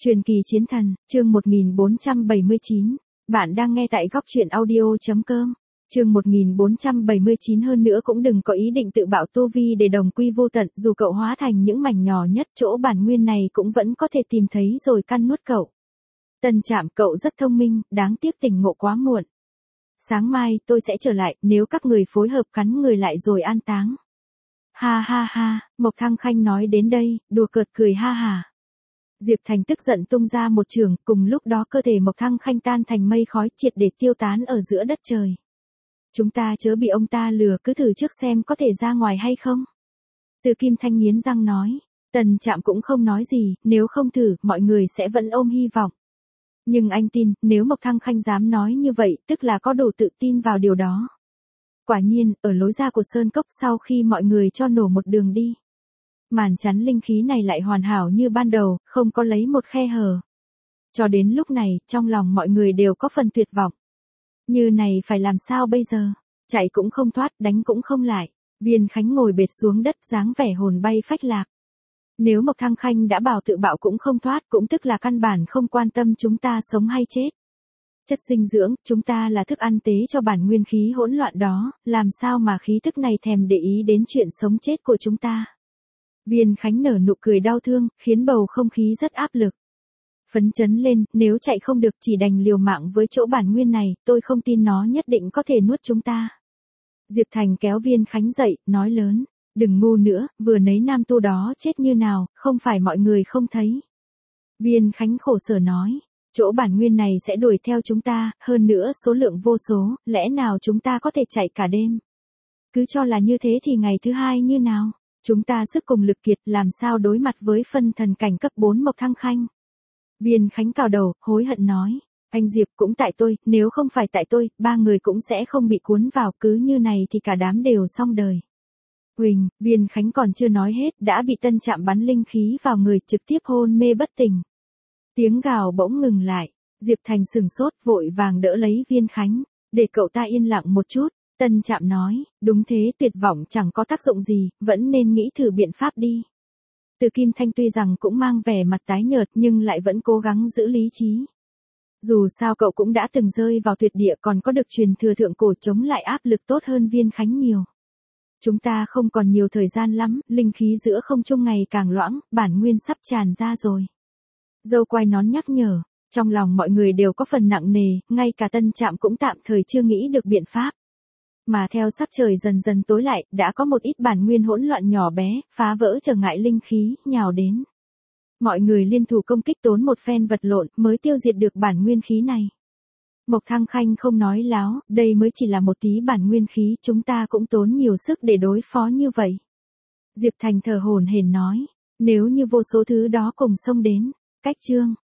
Truyền kỳ chiến thần, chương 1479. Bạn đang nghe tại góc truyện audio.com. Chương 1479 hơn nữa cũng đừng có ý định tự bạo tu vi để đồng quy vô tận, dù cậu hóa thành những mảnh nhỏ nhất chỗ bản nguyên này cũng vẫn có thể tìm thấy rồi căn nuốt cậu. Tân Trạm, cậu rất thông minh, đáng tiếc tỉnh ngộ quá muộn. Sáng mai tôi sẽ trở lại, nếu các người phối hợp cắn người lại rồi an táng. Ha ha ha, Mộc Thăng Khanh nói đến đây, đùa cợt cười ha hả. Diệp Thành tức giận tung ra một trường, cùng lúc đó cơ thể Mộc Thăng Khanh tan thành mây khói triệt để tiêu tán ở giữa đất trời. Chúng ta chớ bị ông ta lừa, cứ thử trước xem có thể ra ngoài hay không. Từ Kim Thanh nghiến răng nói, Tần Trạm cũng không nói gì, nếu không thử, mọi người sẽ vẫn ôm hy vọng. Nhưng anh tin, nếu Mộc Thăng Khanh dám nói như vậy, tức là có đủ tự tin vào điều đó. Quả nhiên, ở lối ra của Sơn Cốc sau khi mọi người cho nổ một đường đi, màn chắn linh khí này lại hoàn hảo như ban đầu, không có lấy một khe hở. Cho đến lúc này, trong lòng mọi người đều có phần tuyệt vọng. Như này phải làm sao bây giờ? Chạy cũng không thoát, đánh cũng không lại. Viên Khánh ngồi bệt xuống đất, dáng vẻ hồn bay phách lạc. Nếu Mộc Thăng Khanh đã bảo tự bạo cũng không thoát, cũng tức là căn bản không quan tâm chúng ta sống hay chết. Chất dinh dưỡng, chúng ta là thức ăn tế cho bản nguyên khí hỗn loạn đó, làm sao mà khí thức này thèm để ý đến chuyện sống chết của chúng ta. Viên Khánh nở nụ cười đau thương, khiến bầu không khí rất áp lực. Phấn chấn lên, nếu chạy không được chỉ đành liều mạng với chỗ bản nguyên này, tôi không tin nó nhất định có thể nuốt chúng ta. Diệp Thành kéo Viên Khánh dậy, nói lớn, đừng ngu nữa, vừa nấy nam tu đó chết như nào, không phải mọi người không thấy. Viên Khánh khổ sở nói, chỗ bản nguyên này sẽ đuổi theo chúng ta, hơn nữa số lượng vô số, lẽ nào chúng ta có thể chạy cả đêm. Cứ cho là như thế thì ngày thứ hai như nào? Chúng ta sức cùng lực kiệt, làm sao đối mặt với phân thần cảnh cấp 4 Mộc Thăng Khanh. Viên Khánh cào đầu, hối hận nói, anh Diệp cũng tại tôi, nếu không phải tại tôi, ba người cũng sẽ không bị cuốn vào, cứ như này thì cả đám đều xong đời. Huỳnh, Viên Khánh còn chưa nói hết, đã bị Tân Trạm bắn linh khí vào người, trực tiếp hôn mê bất tỉnh. Tiếng gào bỗng ngừng lại, Diệp Thành sửng sốt, vội vàng đỡ lấy Viên Khánh, để cậu ta yên lặng một chút. Tân Trạm nói, đúng thế, tuyệt vọng chẳng có tác dụng gì, vẫn nên nghĩ thử biện pháp đi. Từ Kim Thanh tuy rằng cũng mang vẻ mặt tái nhợt nhưng lại vẫn cố gắng giữ lý trí. Dù sao cậu cũng đã từng rơi vào tuyệt địa, còn có được truyền thừa thượng cổ chống lại áp lực tốt hơn Viên Khánh nhiều. Chúng ta không còn nhiều thời gian lắm, linh khí giữa không trung ngày càng loãng, bản nguyên sắp tràn ra rồi. Dâu quai nón nhắc nhở, trong lòng mọi người đều có phần nặng nề, ngay cả Tân Trạm cũng tạm thời chưa nghĩ được biện pháp. Mà theo sắc trời dần dần tối lại, đã có một ít bản nguyên hỗn loạn nhỏ bé, phá vỡ trở ngại linh khí, nhào đến. Mọi người liên thủ công kích, tốn một phen vật lộn, mới tiêu diệt được bản nguyên khí này. Mộc Thăng Khanh không nói láo, đây mới chỉ là một tí bản nguyên khí, chúng ta cũng tốn nhiều sức để đối phó như vậy. Diệp Thành thở hổn hển nói, nếu như vô số thứ đó cùng xông đến, cách chương.